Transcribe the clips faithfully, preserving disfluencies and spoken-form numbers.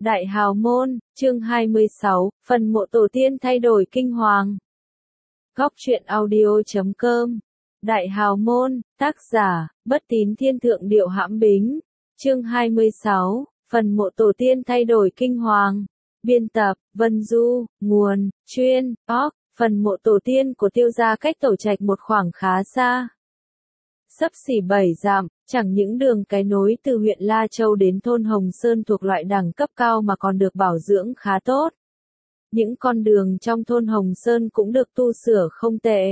Đại Hào Môn, chương hai mươi sáu, phần mộ tổ tiên thay đổi kinh hoàng. Góc truyện audio chấm com. Đại Hào Môn, tác giả, Bất Tín Thiên Thượng Điệu Hãm Bính. Chương hai mươi sáu, phần mộ tổ tiên thay đổi kinh hoàng. Biên tập, Vân Du, nguồn, chuyên, org. Phần mộ tổ tiên của Tiêu gia cách Tổ Trạch một khoảng khá xa. Xấp xỉ bảy dặm, chẳng những đường cái nối từ huyện La Châu đến thôn Hồng Sơn thuộc loại đẳng cấp cao mà còn được bảo dưỡng khá tốt. Những con đường trong thôn Hồng Sơn cũng được tu sửa không tệ.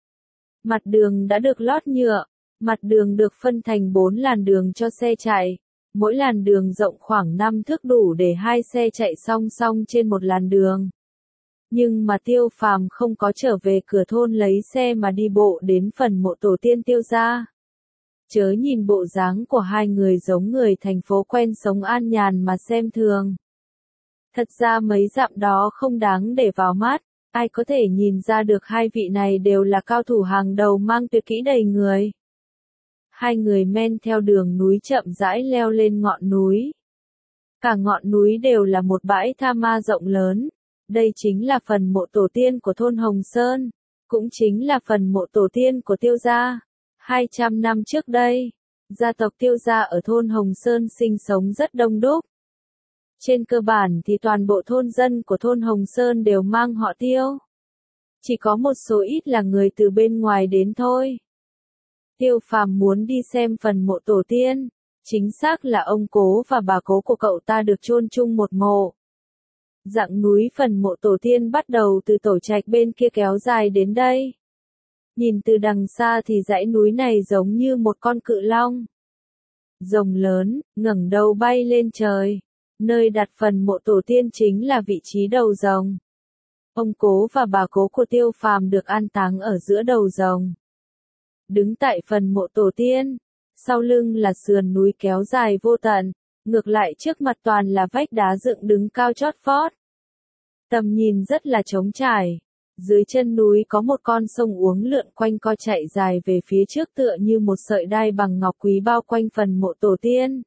Mặt đường đã được lót nhựa, mặt đường được phân thành bốn làn đường cho xe chạy. Mỗi làn đường rộng khoảng năm thước đủ để hai xe chạy song song trên một làn đường. Nhưng mà Tiêu Phàm không có trở về cửa thôn lấy xe mà đi bộ đến phần mộ tổ tiên Tiêu gia. Chớ nhìn bộ dáng của hai người giống người thành phố quen sống an nhàn mà xem thường. Thật ra mấy dặm đó không đáng để vào mắt, ai có thể nhìn ra được hai vị này đều là cao thủ hàng đầu mang tuyệt kỹ đầy người. Hai người men theo đường núi chậm rãi leo lên ngọn núi. Cả ngọn núi đều là một bãi tha ma rộng lớn. Đây chính là phần mộ tổ tiên của thôn Hồng Sơn, cũng chính là phần mộ tổ tiên của Tiêu gia. hai trăm năm trước đây, gia tộc Tiêu gia ở thôn Hồng Sơn sinh sống rất đông đúc. Trên cơ bản thì toàn bộ thôn dân của thôn Hồng Sơn đều mang họ Tiêu. Chỉ có một số ít là người từ bên ngoài đến thôi. Tiêu Phàm muốn đi xem phần mộ tổ tiên, chính xác là ông cố và bà cố của cậu ta được chôn chung một mộ. Dặng núi phần mộ tổ tiên bắt đầu từ Tổ Trạch bên kia kéo dài đến đây. Nhìn từ đằng xa thì dãy núi này giống như một con cự long. Rồng lớn, ngẩng đầu bay lên trời. Nơi đặt phần mộ tổ tiên chính là vị trí đầu rồng. Ông cố và bà cố của Tiêu Phàm được an táng ở giữa đầu rồng. Đứng tại phần mộ tổ tiên, sau lưng là sườn núi kéo dài vô tận, ngược lại trước mặt toàn là vách đá dựng đứng cao chót vót. Tầm nhìn rất là trống trải. Dưới chân núi có một con sông uống lượn quanh co chạy dài về phía trước tựa như một sợi đai bằng ngọc quý bao quanh phần mộ tổ tiên.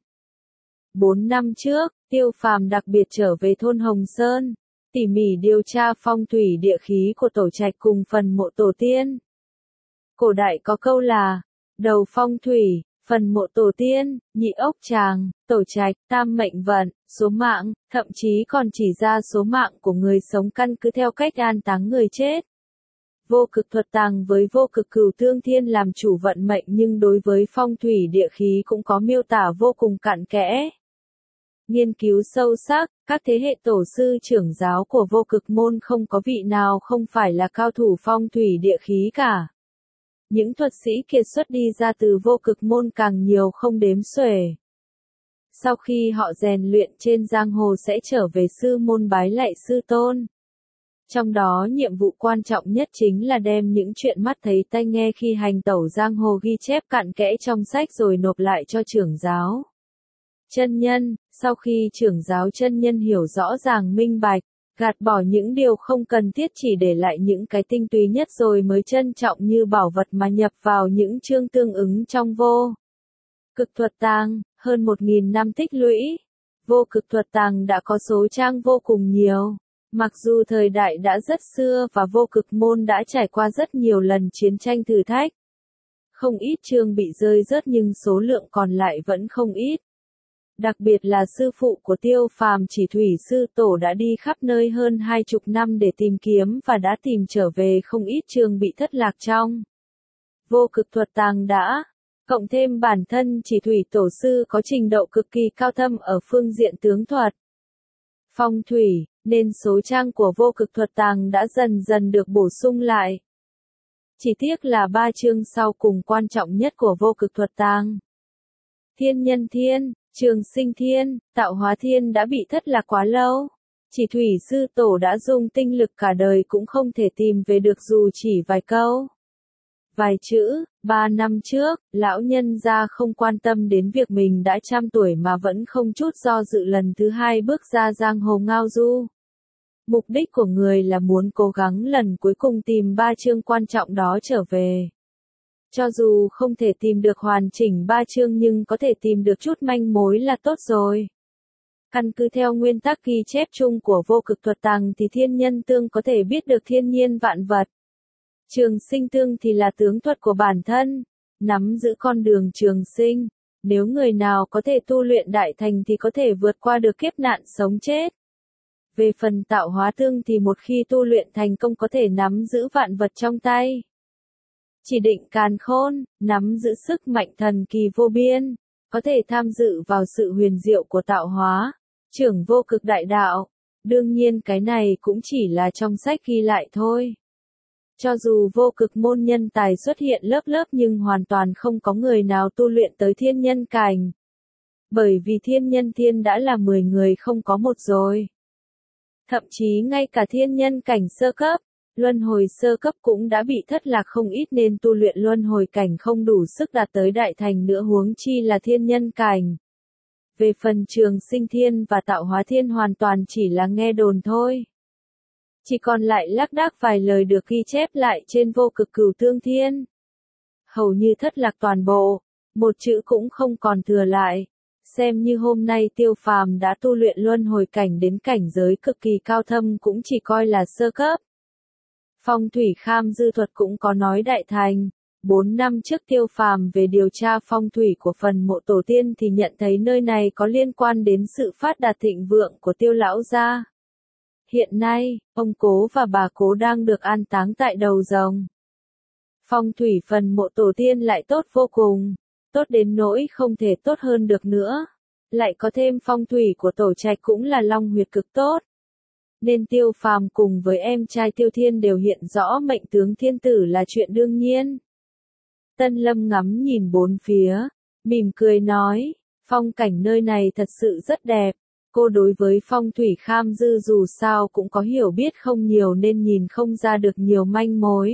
Bốn năm trước, Tiêu Phàm đặc biệt trở về thôn Hồng Sơn, tỉ mỉ điều tra phong thủy địa khí của Tổ Trạch cùng phần mộ tổ tiên. Cổ đại có câu là, đầu phong thủy, phần mộ tổ tiên, nhị ốc tràng, Tổ Trạch, tam mệnh vận, số mạng, thậm chí còn chỉ ra số mạng của người sống căn cứ theo cách an táng người chết. Vô cực thuật tàng với vô cực cửu tương thiên làm chủ vận mệnh nhưng đối với phong thủy địa khí cũng có miêu tả vô cùng cặn kẽ. Nghiên cứu sâu sắc, các thế hệ tổ sư trưởng giáo của vô cực môn không có vị nào không phải là cao thủ phong thủy địa khí cả. Những thuật sĩ kiệt xuất đi ra từ vô cực môn càng nhiều không đếm xuể. Sau khi họ rèn luyện trên giang hồ sẽ trở về sư môn bái lạy sư tôn. Trong đó nhiệm vụ quan trọng nhất chính là đem những chuyện mắt thấy tai nghe khi hành tẩu giang hồ ghi chép cặn kẽ trong sách rồi nộp lại cho trưởng giáo. Chân nhân, sau khi trưởng giáo chân nhân hiểu rõ ràng minh bạch, gạt bỏ những điều không cần thiết chỉ để lại những cái tinh túy nhất rồi mới trân trọng như bảo vật mà nhập vào những chương tương ứng trong vô cực thuật tàng, hơn một nghìn năm tích lũy. Vô cực thuật tàng đã có số trang vô cùng nhiều. Mặc dù thời đại đã rất xưa và vô cực môn đã trải qua rất nhiều lần chiến tranh thử thách. Không ít chương bị rơi rớt nhưng số lượng còn lại vẫn không ít. Đặc biệt là sư phụ của Tiêu Phàm Chỉ Thủy Sư Tổ đã đi khắp nơi hơn hai chục năm để tìm kiếm và đã tìm trở về không ít chương bị thất lạc trong vô cực thuật tàng đã. Cộng thêm bản thân Chỉ Thủy Tổ Sư có trình độ cực kỳ cao thâm ở phương diện tướng thuật, phong thủy, nên số trang của vô cực thuật tàng đã dần dần được bổ sung lại. Chỉ tiếc là ba chương sau cùng quan trọng nhất của vô cực thuật tàng, Thiên Nhân Thiên, Trường Sinh Thiên, Tạo Hóa Thiên đã bị thất lạc quá lâu. Chỉ Thủy Sư Tổ đã dùng tinh lực cả đời cũng không thể tìm về được dù chỉ vài câu. Vài chữ, ba năm trước, lão nhân gia không quan tâm đến việc mình đã trăm tuổi mà vẫn không chút do dự lần thứ hai bước ra giang hồ ngao du. Mục đích của người là muốn cố gắng lần cuối cùng tìm ba chương quan trọng đó trở về. Cho dù không thể tìm được hoàn chỉnh ba chương nhưng có thể tìm được chút manh mối là tốt rồi. Căn cứ theo nguyên tắc ghi chép chung của vô cực thuật tàng thì thiên nhân tương có thể biết được thiên nhiên vạn vật. Trường sinh tương thì là tướng thuật của bản thân, nắm giữ con đường trường sinh. Nếu người nào có thể tu luyện đại thành thì có thể vượt qua được kiếp nạn sống chết. Về phần tạo hóa tương thì một khi tu luyện thành công có thể nắm giữ vạn vật trong tay. Chỉ định càn khôn, nắm giữ sức mạnh thần kỳ vô biên, có thể tham dự vào sự huyền diệu của tạo hóa, trưởng vô cực đại đạo. Đương nhiên cái này cũng chỉ là trong sách ghi lại thôi. Cho dù vô cực môn nhân tài xuất hiện lớp lớp nhưng hoàn toàn không có người nào tu luyện tới thiên nhân cảnh. Bởi vì thiên nhân thiên đã là mười người không có một rồi. Thậm chí ngay cả thiên nhân cảnh sơ cấp, luân hồi sơ cấp cũng đã bị thất lạc không ít nên tu luyện luân hồi cảnh không đủ sức đạt tới đại thành nữa huống chi là thiên nhân cảnh. Về phần trường sinh thiên và tạo hóa thiên hoàn toàn chỉ là nghe đồn thôi. Chỉ còn lại lác đác vài lời được ghi chép lại trên vô cực cửu tương thiên. Hầu như thất lạc toàn bộ, một chữ cũng không còn thừa lại. Xem như hôm nay Tiêu Phàm đã tu luyện luân hồi cảnh đến cảnh giới cực kỳ cao thâm cũng chỉ coi là sơ cấp. Phong thủy kham dư thuật cũng có nói đại thành. Bốn năm trước Tiêu Phàm về điều tra phong thủy của phần mộ tổ tiên thì nhận thấy nơi này có liên quan đến sự phát đạt thịnh vượng của Tiêu lão gia. Hiện nay, ông Cố và bà Cố đang được an táng tại đầu rồng. Phong thủy phần mộ tổ tiên lại tốt vô cùng, tốt đến nỗi không thể tốt hơn được nữa. Lại có thêm phong thủy của tổ trạch cũng là long huyệt cực tốt. Nên Tiêu Phàm cùng với em trai Tiêu Thiên đều hiện rõ mệnh tướng thiên tử là chuyện đương nhiên. Tân Lâm ngắm nhìn bốn phía, mỉm cười nói, phong cảnh nơi này thật sự rất đẹp. Cô đối với phong thủy kham dư dù sao cũng có hiểu biết không nhiều nên nhìn không ra được nhiều manh mối.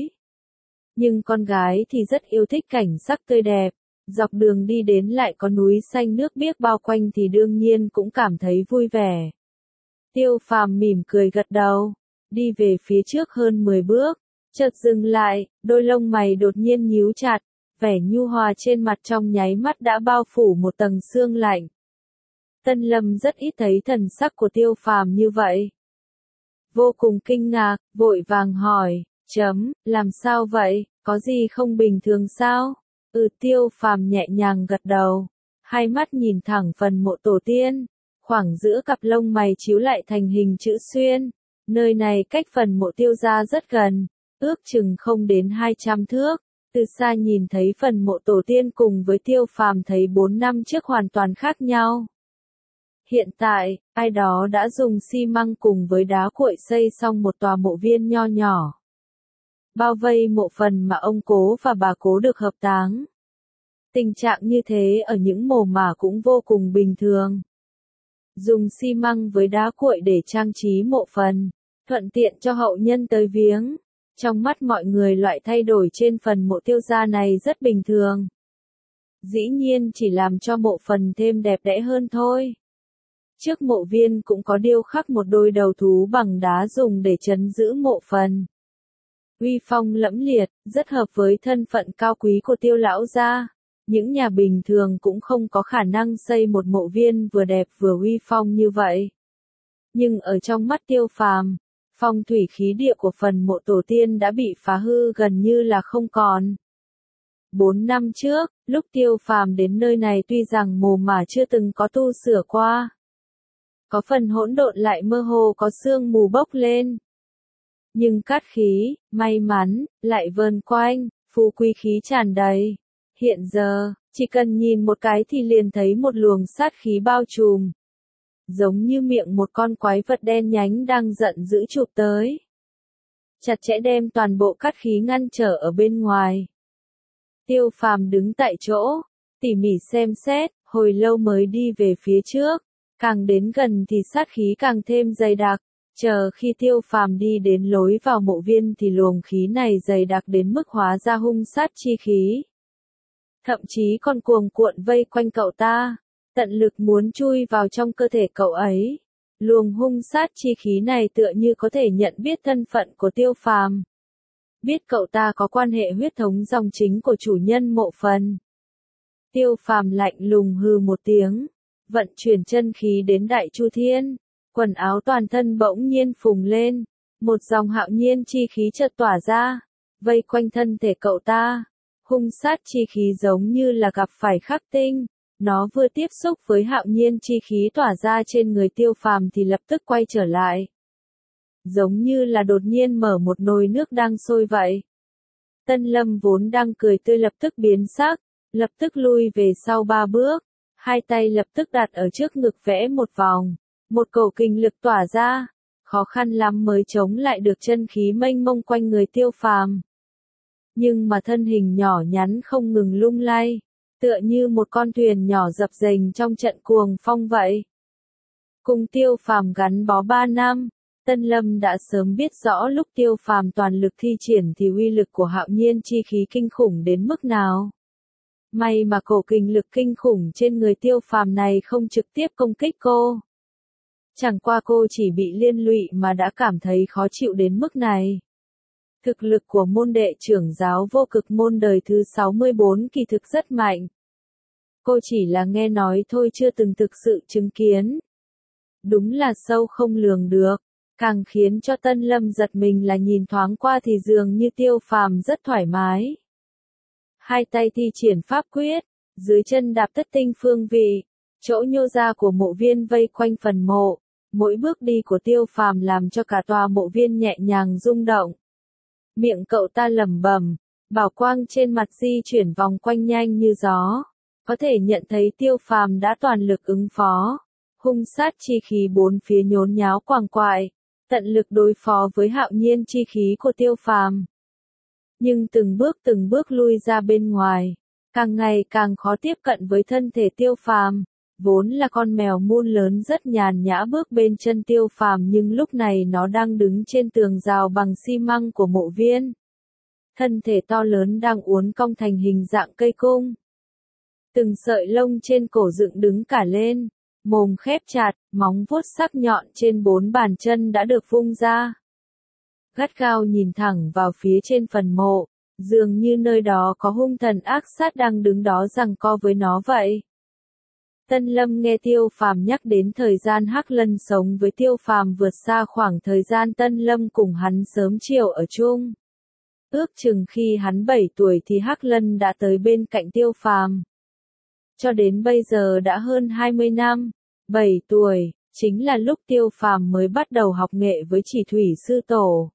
Nhưng con gái thì rất yêu thích cảnh sắc tươi đẹp, dọc đường đi đến lại có núi xanh nước biếc bao quanh thì đương nhiên cũng cảm thấy vui vẻ. Tiêu Phàm mỉm cười gật đầu, đi về phía trước hơn mười bước, chợt dừng lại, đôi lông mày đột nhiên nhíu chặt, vẻ nhu hòa trên mặt trong nháy mắt đã bao phủ một tầng sương lạnh. Tân Lâm rất ít thấy thần sắc của Tiêu Phàm như vậy. Vô cùng kinh ngạc, vội vàng hỏi, chấm, làm sao vậy, có gì không bình thường sao? Ừ, Tiêu Phàm nhẹ nhàng gật đầu, hai mắt nhìn thẳng phần mộ tổ tiên, khoảng giữa cặp lông mày chiếu lại thành hình chữ xuyên. Nơi này cách phần mộ Tiêu gia rất gần, ước chừng không đến hai trăm thước. Từ xa nhìn thấy phần mộ tổ tiên cùng với Tiêu Phàm thấy bốn năm trước hoàn toàn khác nhau. Hiện tại, ai đó đã dùng xi măng cùng với đá cuội xây xong một tòa mộ viên nho nhỏ. Bao vây mộ phần mà ông Cố và bà Cố được hợp táng. Tình trạng như thế ở những mồ mả cũng vô cùng bình thường. Dùng xi măng với đá cuội để trang trí mộ phần, thuận tiện cho hậu nhân tới viếng. Trong mắt mọi người loại thay đổi trên phần mộ Tiêu gia này rất bình thường. Dĩ nhiên chỉ làm cho mộ phần thêm đẹp đẽ hơn thôi. Trước mộ viên cũng có điêu khắc một đôi đầu thú bằng đá dùng để trấn giữ mộ phần. Uy phong lẫm liệt, rất hợp với thân phận cao quý của Tiêu lão gia. Những nhà bình thường cũng không có khả năng xây một mộ viên vừa đẹp vừa uy phong như vậy. Nhưng ở trong mắt Tiêu Phàm, phong thủy khí địa của phần mộ tổ tiên đã bị phá hư gần như là không còn. Bốn năm trước, lúc Tiêu Phàm đến nơi này tuy rằng mồ mả chưa từng có tu sửa qua. Có phần hỗn độn lại mơ hồ có sương mù bốc lên. Nhưng cát khí, may mắn, lại vờn quanh, phù quý khí tràn đầy. Hiện giờ, chỉ cần nhìn một cái thì liền thấy một luồng sát khí bao trùm. Giống như miệng một con quái vật đen nhánh đang giận dữ chụp tới. Chặt chẽ đem toàn bộ cát khí ngăn trở ở bên ngoài. Tiêu Phàm đứng tại chỗ, tỉ mỉ xem xét, hồi lâu mới đi về phía trước. Càng đến gần thì sát khí càng thêm dày đặc. Chờ khi Tiêu Phàm đi đến lối vào mộ viên thì luồng khí này dày đặc đến mức hóa ra hung sát chi khí. Thậm chí còn cuồng cuộn vây quanh cậu ta, tận lực muốn chui vào trong cơ thể cậu ấy. Luồng hung sát chi khí này tựa như có thể nhận biết thân phận của Tiêu Phàm. Biết cậu ta có quan hệ huyết thống dòng chính của chủ nhân mộ phần. Tiêu Phàm lạnh lùng hừ một tiếng, vận chuyển chân khí đến Đại Chu Thiên, quần áo toàn thân bỗng nhiên phùng lên, một dòng hạo nhiên chi khí chợt tỏa ra, vây quanh thân thể cậu ta, hung sát chi khí giống như là gặp phải khắc tinh, nó vừa tiếp xúc với hạo nhiên chi khí tỏa ra trên người Tiêu Phàm thì lập tức quay trở lại. Giống như là đột nhiên mở một nồi nước đang sôi vậy. Tân Lâm vốn đang cười tươi lập tức biến sắc, lập tức lui về sau ba bước, hai tay lập tức đặt ở trước ngực vẽ một vòng, một cổ kình lực tỏa ra, khó khăn lắm mới chống lại được chân khí mênh mông quanh người Tiêu Phàm. Nhưng mà thân hình nhỏ nhắn không ngừng lung lay, tựa như một con thuyền nhỏ dập dềnh trong trận cuồng phong vậy. Cùng Tiêu Phàm gắn bó ba năm, Tân Lâm đã sớm biết rõ lúc Tiêu Phàm toàn lực thi triển thì uy lực của hạo nhiên chi khí kinh khủng đến mức nào. May mà cổ kình lực kinh khủng trên người Tiêu Phàm này không trực tiếp công kích cô. Chẳng qua cô chỉ bị liên lụy mà đã cảm thấy khó chịu đến mức này. Thực lực của môn đệ trưởng giáo vô cực môn đời thứ sáu mươi bốn kỳ thực rất mạnh. Cô chỉ là nghe nói thôi chưa từng thực sự chứng kiến. Đúng là sâu không lường được. Càng khiến cho Tân Lâm giật mình là nhìn thoáng qua thì dường như Tiêu Phàm rất thoải mái. Hai tay thi triển pháp quyết, dưới chân đạp thất tinh phương vị, chỗ nhô ra của mộ viên vây quanh phần mộ, mỗi bước đi của Tiêu Phàm làm cho cả tòa mộ viên nhẹ nhàng rung động. Miệng cậu ta lẩm bẩm, bảo quang trên mặt di chuyển vòng quanh nhanh như gió, có thể nhận thấy Tiêu Phàm đã toàn lực ứng phó, hung sát chi khí bốn phía nhốn nháo quàng quại, tận lực đối phó với hạo nhiên chi khí của Tiêu Phàm. Nhưng từng bước từng bước lui ra bên ngoài, càng ngày càng khó tiếp cận với thân thể Tiêu Phàm. Vốn là con mèo mun lớn rất nhàn nhã bước bên chân Tiêu Phàm nhưng lúc này nó đang đứng trên tường rào bằng xi măng của mộ viên. Thân thể to lớn đang uốn cong thành hình dạng cây cung. Từng sợi lông trên cổ dựng đứng cả lên, mồm khép chặt, móng vuốt sắc nhọn trên bốn bàn chân đã được vung ra. Gắt gao nhìn thẳng vào phía trên phần mộ, dường như nơi đó có hung thần ác sát đang đứng đó giằng co với nó vậy. Tân Lâm nghe Tiêu Phàm nhắc đến thời gian Hắc Lân sống với Tiêu Phàm vượt xa khoảng thời gian Tân Lâm cùng hắn sớm chiều ở chung. Ước chừng khi hắn bảy tuổi thì Hắc Lân đã tới bên cạnh Tiêu Phàm. Cho đến bây giờ đã hơn hai mươi năm, bảy tuổi, chính là lúc Tiêu Phàm mới bắt đầu học nghệ với Chỉ Thủy sư tổ.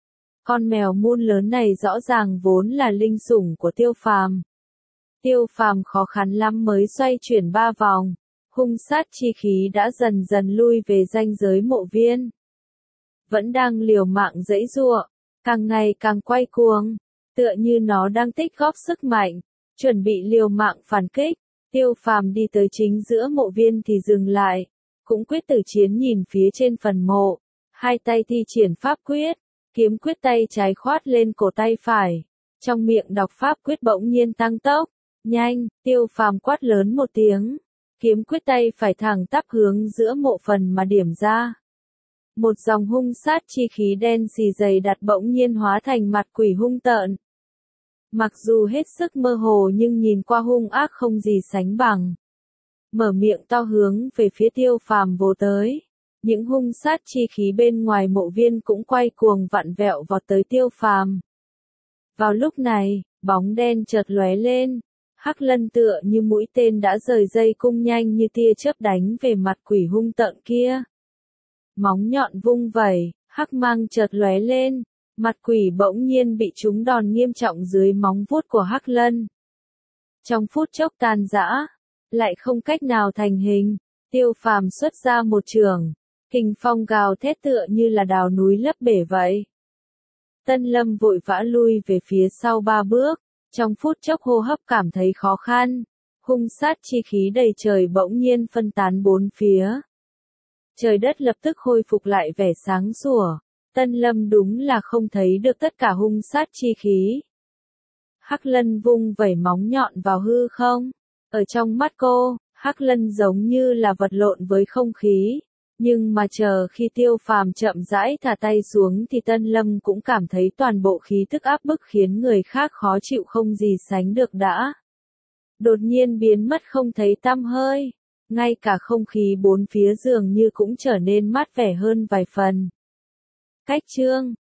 Con mèo mun lớn này rõ ràng vốn là linh sủng của Tiêu Phàm. Tiêu Phàm khó khăn lắm mới xoay chuyển ba vòng, hung sát chi khí đã dần dần lui về ranh giới mộ viên. Vẫn đang liều mạng giãy giụa, càng ngày càng quay cuồng, tựa như nó đang tích góp sức mạnh, chuẩn bị liều mạng phản kích. Tiêu Phàm đi tới chính giữa mộ viên thì dừng lại, cũng quyết tử chiến nhìn phía trên phần mộ, hai tay thi triển pháp quyết, kiếm quyết tay trái khoát lên cổ tay phải, trong miệng đọc pháp quyết bỗng nhiên tăng tốc. Nhanh, Tiêu Phàm quát lớn một tiếng, kiếm quyết tay phải thẳng tắp hướng giữa mộ phần mà điểm ra. Một dòng hung sát chi khí đen xì dày đặc bỗng nhiên hóa thành mặt quỷ hung tợn. Mặc dù hết sức mơ hồ nhưng nhìn qua hung ác không gì sánh bằng. Mở miệng to hướng về phía Tiêu Phàm vồ tới. Những hung sát chi khí bên ngoài mộ viên cũng quay cuồng vặn vẹo vọt tới Tiêu Phàm. Vào lúc này, bóng đen chợt lóe lên. Hắc Lân tựa như mũi tên đã rời dây cung nhanh như tia chớp đánh về mặt quỷ hung tợn kia. Móng nhọn vung vẩy, hắc mang chợt lóe lên, mặt quỷ bỗng nhiên bị trúng đòn nghiêm trọng dưới móng vuốt của Hắc Lân. Trong phút chốc tan rã, lại không cách nào thành hình, Tiêu Phàm xuất ra một chưởng, kình phong gào thét tựa như là đào núi lấp bể vậy. Tân Lâm vội vã lui về phía sau ba bước. Trong phút chốc hô hấp cảm thấy khó khăn, hung sát chi khí đầy trời bỗng nhiên phân tán bốn phía. Trời đất lập tức khôi phục lại vẻ sáng sủa, Tân Lâm đúng là không thấy được tất cả hung sát chi khí. Hắc Lân vung vẩy móng nhọn vào hư không, ở trong mắt cô, Hắc Lân giống như là vật lộn với không khí. Nhưng mà chờ khi Tiêu Phàm chậm rãi thả tay xuống thì Tân Lâm cũng cảm thấy toàn bộ khí tức áp bức khiến người khác khó chịu không gì sánh được đã. Đột nhiên biến mất không thấy tăm hơi. ngay cả không khí bốn phía dường như cũng trở nên mát vẻ hơn vài phần. Cách chương